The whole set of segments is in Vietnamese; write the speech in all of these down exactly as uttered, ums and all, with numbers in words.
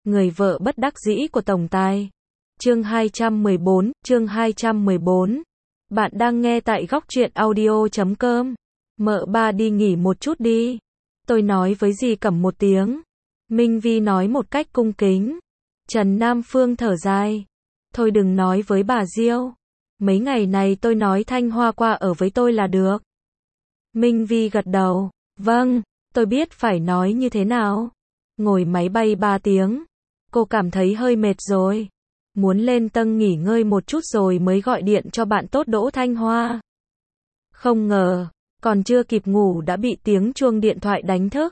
Người vợ bất đắc dĩ của tổng tài. Chương hai trăm mười bốn, chương hai trăm mười bốn. Bạn đang nghe tại góc truyện audio chấm com. Mợ ba đi nghỉ một chút đi. Tôi nói với dì Cẩm một tiếng. Minh Vi nói một cách cung kính. Trần Nam Phương thở dài. Thôi đừng nói với bà Diêu. Mấy ngày này tôi nói Thanh Hoa qua ở với tôi là được. Minh Vi gật đầu. Vâng, tôi biết phải nói như thế nào. Ngồi máy bay ba tiếng. Cô cảm thấy hơi mệt rồi. Muốn lên tầng nghỉ ngơi một chút rồi mới gọi điện cho bạn tốt Đỗ Thanh Hoa. Không ngờ, còn chưa kịp ngủ đã bị tiếng chuông điện thoại đánh thức.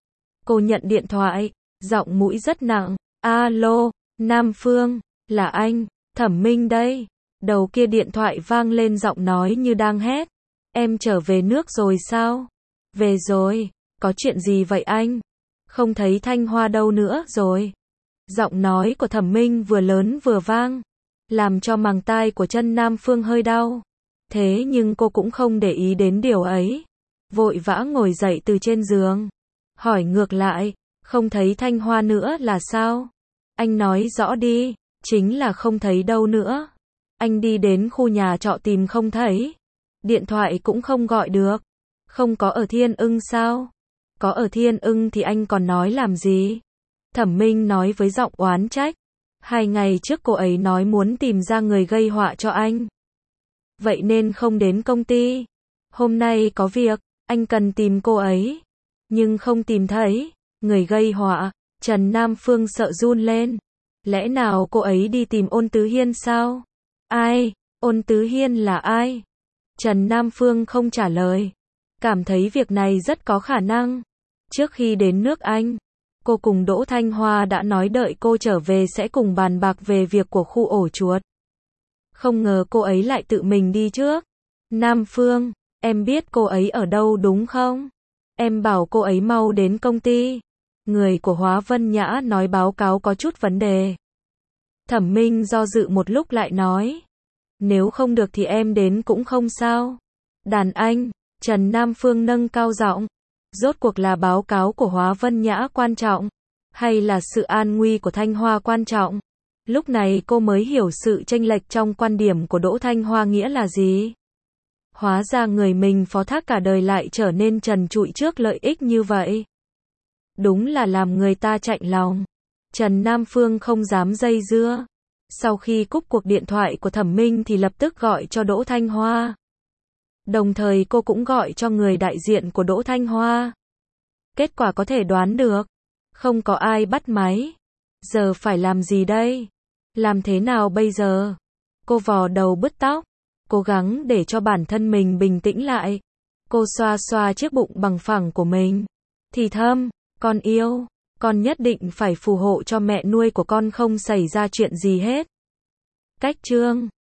Cô nhận điện thoại, giọng mũi rất nặng. Alo, Nam Phương, là anh, Thẩm Minh đây. Đầu kia điện thoại vang lên giọng nói như đang hét. Em trở về nước rồi sao? Về rồi, có chuyện gì vậy anh? Không thấy Thanh Hoa đâu nữa rồi. Giọng nói của Thẩm Minh vừa lớn vừa vang, làm cho màng tai của chân Nam Phương hơi đau. Thế nhưng cô cũng không để ý đến điều ấy. Vội vã ngồi dậy từ trên giường. Hỏi ngược lại, không thấy Thanh Hoa nữa là sao? Anh nói rõ đi, chính là không thấy đâu nữa. Anh đi đến khu nhà trọ tìm không thấy. Điện thoại cũng không gọi được. Không có ở Thiên Ưng sao? Có ở Thiên Ưng thì anh còn nói làm gì? Thẩm Minh nói với giọng oán trách. Hai ngày trước cô ấy nói muốn tìm ra người gây họa cho anh. Vậy nên không đến công ty. Hôm nay có việc, anh cần tìm cô ấy. Nhưng không tìm thấy. Người gây họa. Trần Nam Phương sợ run lên. Lẽ nào cô ấy đi tìm Ôn Tứ Hiên sao? Ai? Ôn Tứ Hiên là ai? Trần Nam Phương không trả lời. Cảm thấy việc này rất có khả năng. Trước khi đến nước Anh, cô cùng Đỗ Thanh Hoa đã nói đợi cô trở về sẽ cùng bàn bạc về việc của khu ổ chuột. Không ngờ cô ấy lại tự mình đi trước. Nam Phương, em biết cô ấy ở đâu đúng không? Em bảo cô ấy mau đến công ty. Người của Hóa Vân Nhã nói báo cáo có chút vấn đề. Thẩm Minh do dự một lúc lại nói. Nếu không được thì em đến cũng không sao. Đàn anh, Trần Nam Phương nâng cao giọng. Rốt cuộc là báo cáo của Hóa Vân Nhã quan trọng, hay là sự an nguy của Thanh Hoa quan trọng? Lúc này cô mới hiểu sự chênh lệch trong quan điểm của Đỗ Thanh Hoa nghĩa là gì. Hóa ra người mình phó thác cả đời lại trở nên trần trụi trước lợi ích như vậy. Đúng là làm người ta chạnh lòng. Trần Nam Phương không dám dây dưa. Sau khi cúp cuộc điện thoại của Thẩm Minh thì lập tức gọi cho Đỗ Thanh Hoa. Đồng thời cô cũng gọi cho người đại diện của Đỗ Thanh Hoa. Kết quả có thể đoán được. Không có ai bắt máy. Giờ phải làm gì đây? Làm thế nào bây giờ? Cô vò đầu bứt tóc. Cố gắng để cho bản thân mình bình tĩnh lại. Cô xoa xoa chiếc bụng bằng phẳng của mình. Thì thầm, con yêu. Con nhất định phải phù hộ cho mẹ nuôi của con không xảy ra chuyện gì hết. Cách chương